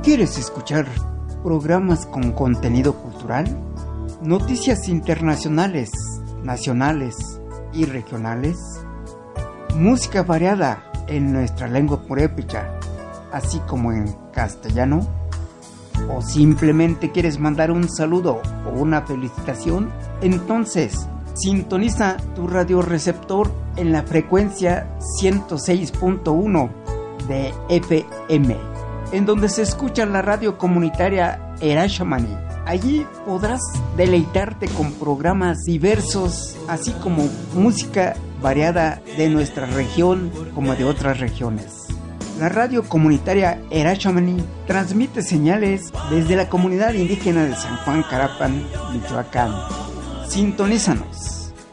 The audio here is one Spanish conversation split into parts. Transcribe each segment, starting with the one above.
¿Quieres escuchar programas con contenido cultural? Noticias internacionales, nacionales y regionales. Música variada en nuestra lengua purépecha, así como en castellano. ¿O simplemente quieres mandar un saludo o una felicitación? Entonces, sintoniza tu radioreceptor en la frecuencia 106.1 de FM, en donde se escucha la radio comunitaria Erashamani. Allí podrás deleitarte con programas diversos, así como música variada de nuestra región como de otras regiones. La radio comunitaria Erashamani transmite señales desde la comunidad indígena de San Juan Carapan, Michoacán. Sintonízanos.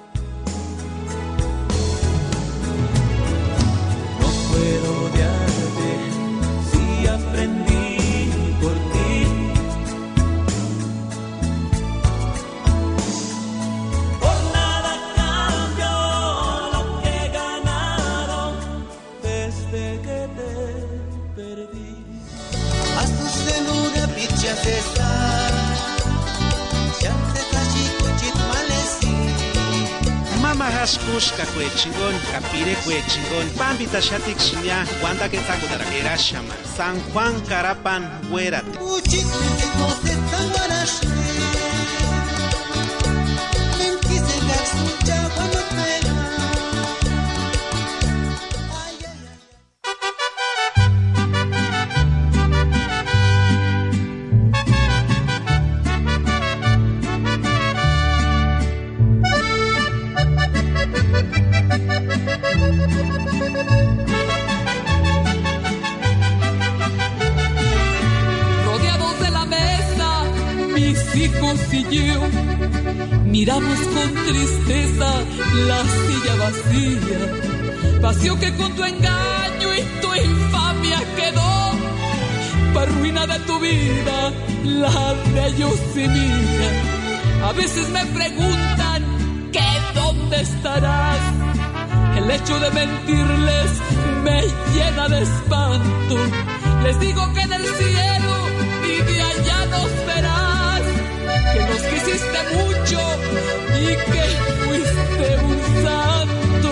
Kushka kwe chingon, kapire kwe chingon, pambita shatik shinya, wanda que taco de la Erashama, San Juan Carapan, Huérate. Miramos con tristeza la silla vacía, vacío que con tu engaño y tu infamia quedó, para ruina de tu vida, la de ellos y mía. A veces me preguntan que dónde estarás, el hecho de mentirles me llena de espanto. Les digo que en el cielo y de allá nos verás, que nos quisiste mucho y que fuiste un santo.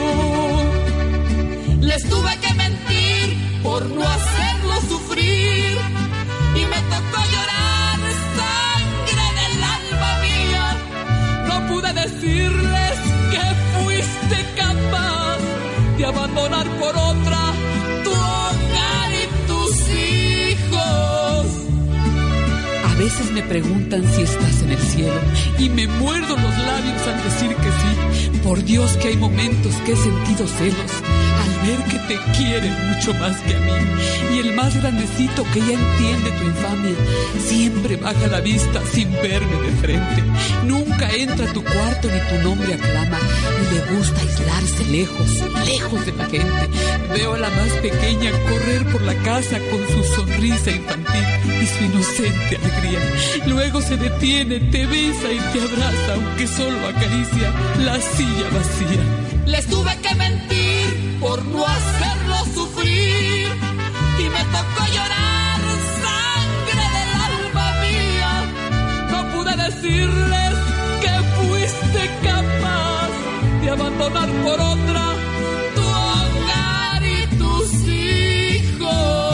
Les tuve que mentir por no hacerlo sufrir y me tocó llorar sangre del alma mía. No pude decirles que fuiste capaz de abandonar por otra tu hogar y tus hijos. A veces me preguntan si estás en el cielo y me muerdo los labios al decir que sí. Por Dios que hay momentos que he sentido celos al ver que te quiere mucho más que a mí. Y el más grandecito que ya entiende tu infamia siempre baja la vista sin verme de frente. Nunca entra a tu cuarto ni tu nombre aclama y le gusta aislarse lejos, lejos de la gente. Veo a la más pequeña correr por la casa con su sonrisa infantil y su inocente alegría. Luego se detiene, te besa y te abraza, aunque solo acaricia la silla vacía. Les tuve que mentir por no hacerlo sufrir y me tocó llorar sangre del alma mía. No pude decirles que fuiste capaz de abandonar por otra tu hogar y tus hijos.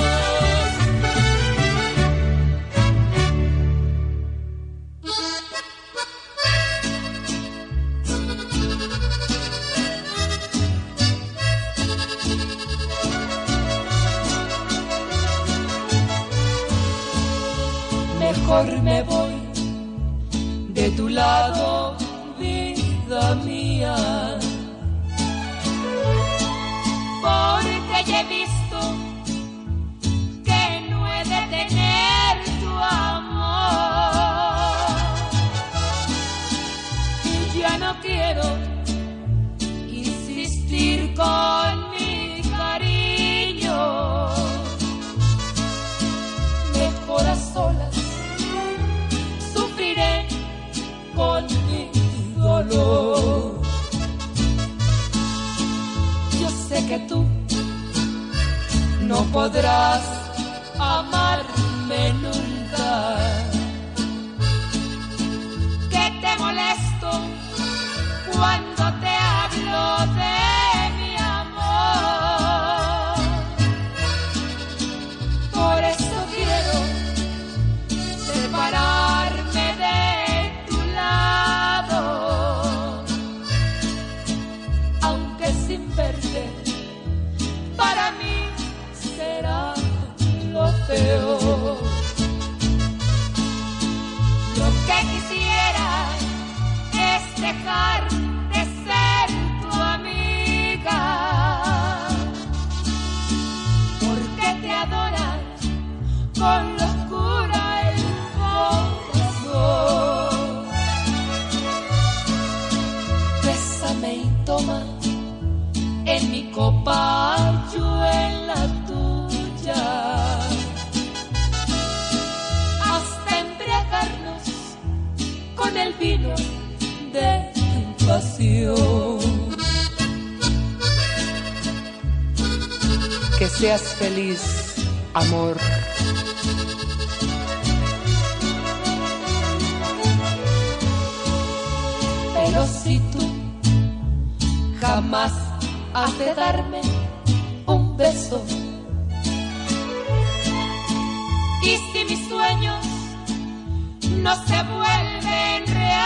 Mejor me voy de tu lado, vida mía, porque ya he visto que no he de tener tu amor y ya no quiero insistir con mi cariño. Mejor a solas con mi dolor. Yo sé que tú Lo que quisiera es dejar de ser tu amiga, porque te adora con locura el corazón. Bésame y toma en mi copa, yo en la tuya, hasta embriagarnos con el vino de tu pasión. Que seas feliz, amor. Pero si tú jamás has de darme un beso, y si mis sueños no se vuelven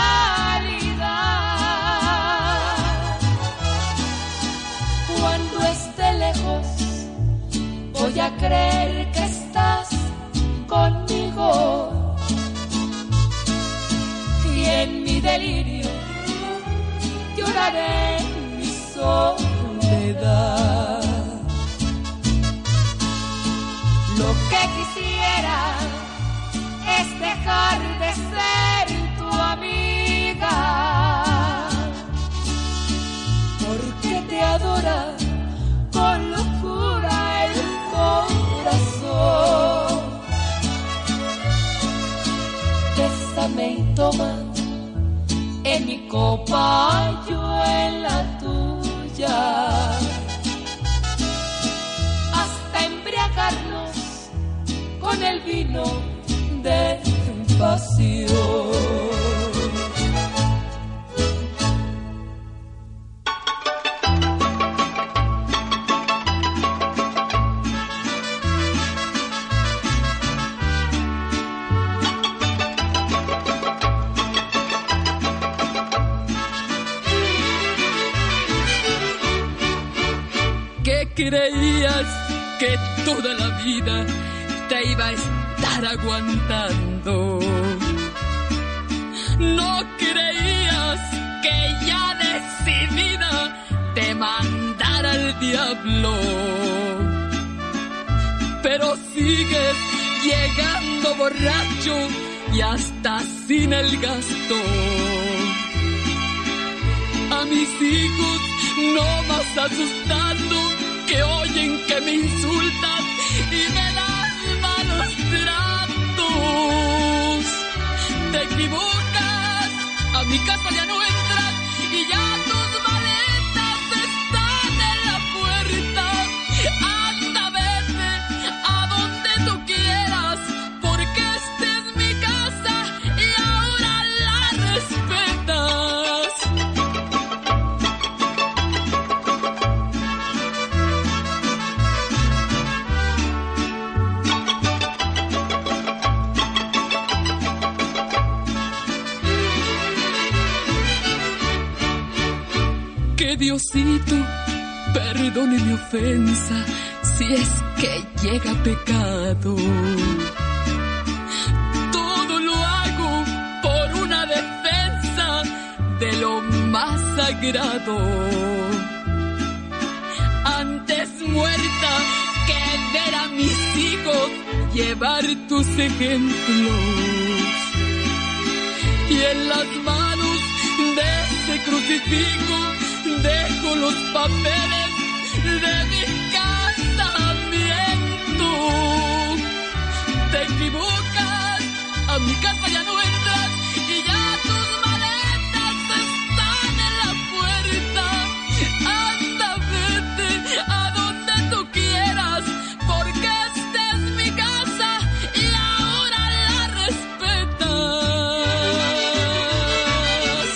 realidad, cuando esté lejos voy a creer que estás conmigo, y en mi delirio lloraré mi soledad. Lo que quisiera es dejar de ser tu amiga, porque te adora con locura el corazón. Bésame y toma en mi copa, yo en la tuya, hasta embriagarnos con el vino de tu pasión. Creías que toda la vida te iba a estar aguantando. No creías que ya decidida te mandara el diablo. Pero sigues llegando borracho y hasta sin el gasto. A mis hijos no más asustando, que oyen que me insultan y me dan malos tratos. Te equivocas, a mi casa ya no entras y ya tus maletas están en la puerta. Anda, vete a donde tú quieras, porque esta es mi casa y ahora la respetas. Que Diosito perdone mi ofensa si es que llega pecado. Todo lo hago por una defensa de lo más sagrado. Antes muerta que ver a mis hijos llevar tus ejemplos. Y en las manos de ese crucifijo dejo los papeles de mi casamiento. Te equivocas, a mi casa ya no entras y ya tus maletas están en la puerta. Anda, vete a donde tú quieras, porque esta es mi casa y ahora la respetas.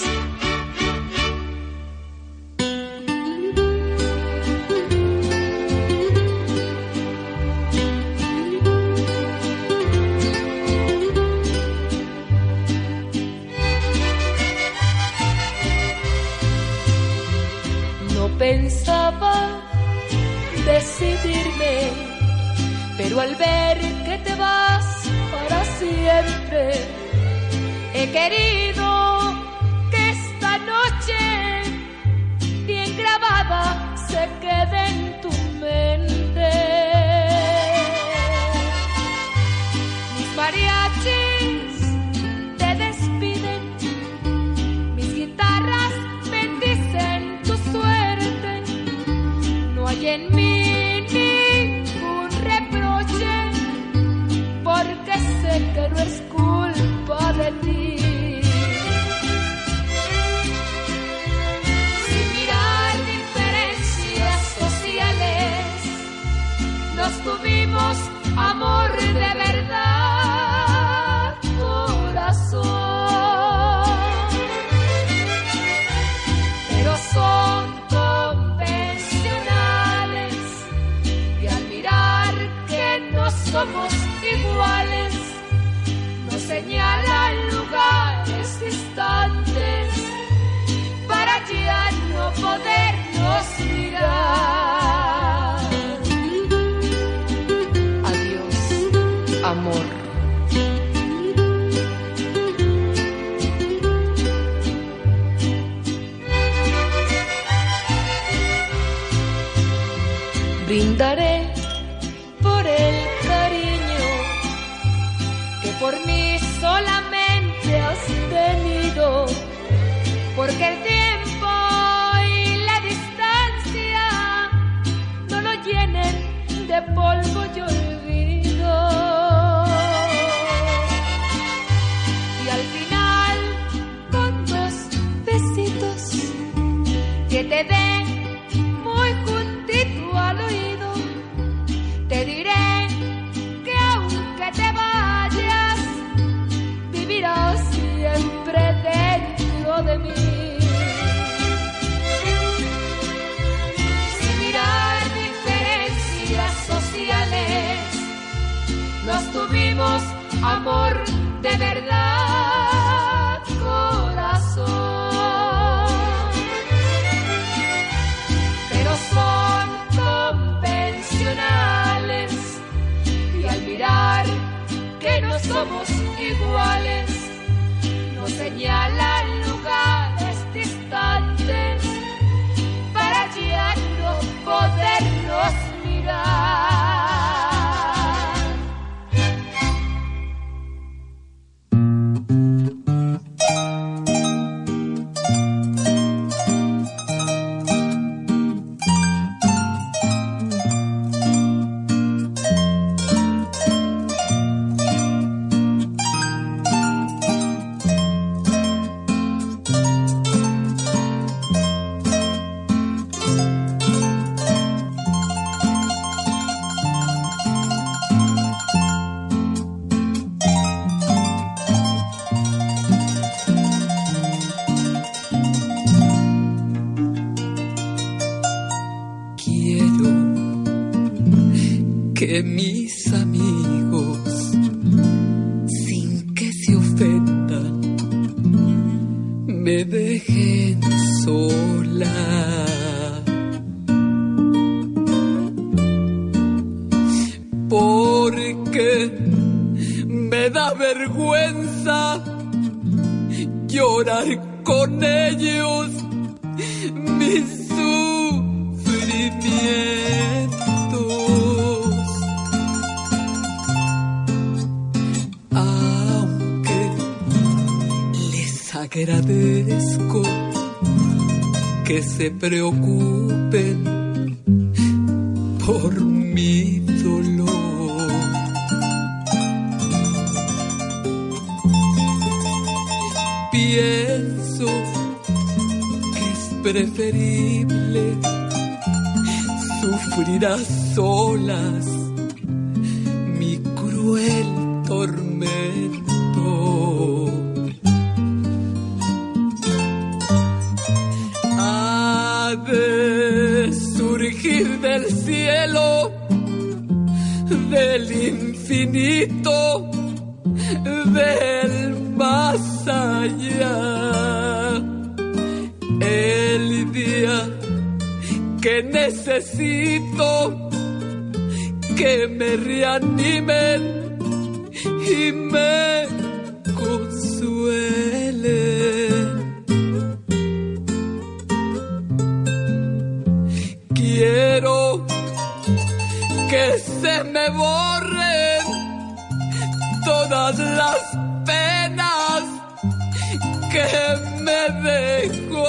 Pensaba decidirme, pero al ver que te vas para siempre, querido, que esta noche bien grabada se quede en tu mente. Mis mariachis te despiden, mis guitarras bendicen tu suerte. No hay en mí ningún reproche, porque sé que no es culpa de ti. Sin mirar diferencias sociales, nos tuvimos amor de verdad, corazón. Pero son convencionales y al mirar que no somos iguales, nos señalan lugares distantes para ya no podernos mirar. Adiós, amor. Brindaré por el cariño que por mí solamente has tenido, porque el tiempo y la distancia no lo llenen de polvo y olvido. Y al final, con dos besitos que te den muy juntito al oído, te diré que aunque te vayas, vivirás siempre dentro de mí. Sin mirar diferencias sociales, nos tuvimos amor de verdad, corazón. Pero son convencionales y al mirar que no somos iguales, nos señalan lugares distantes para ya no podernos mirar. Que mis amigos, sin que se ofendan, me dejen sola. Porque me da vergüenza llorar con ellos mis sufrimientos. Agradezco que se preocupen por mi dolor. Pienso que es preferible sufrir a solas mi cruel tormento. De surgir del cielo, del infinito, del más allá, el día que necesito que me reanimen y me consuelen. borren todas las penas que me dejó.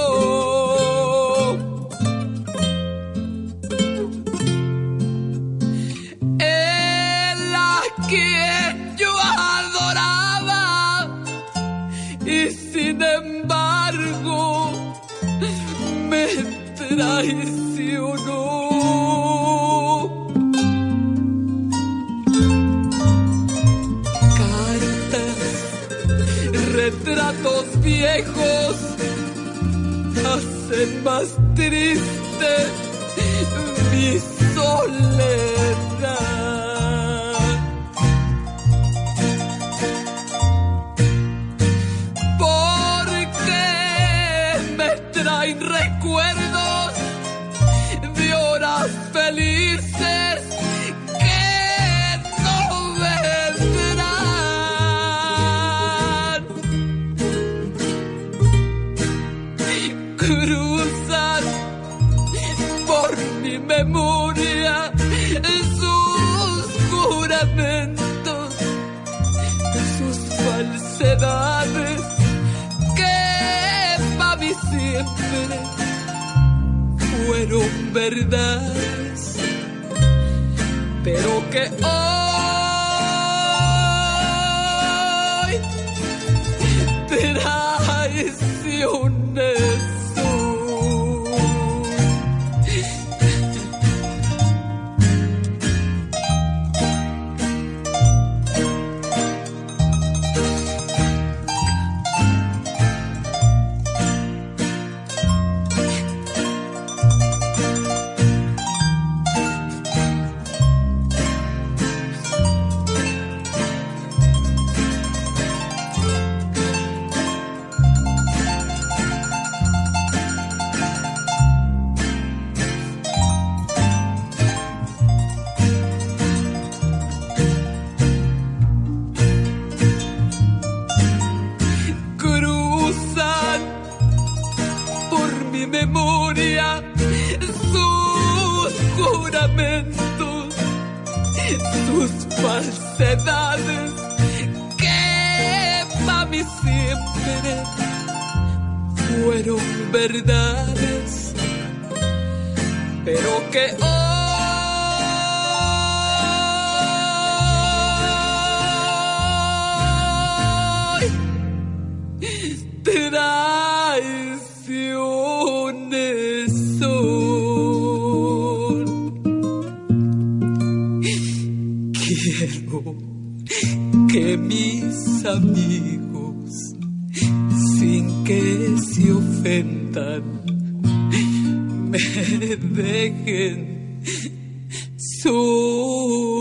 Él a quien yo adoraba y sin embargo me traicionó. Retratos viejos hacen más triste mi soledad. Porque me traen recuerdos de horas felices que no vendrán. Cruzan por mi memoria sus juramentos, sus falsedades que para mí siempre fueron verdades, pero que hoy traiciones. Sus falsedades que para mí siempre fueron verdades, pero que hoy traiciones son. Quiero que mis amigos, sin que se ofendan, me dejen sola.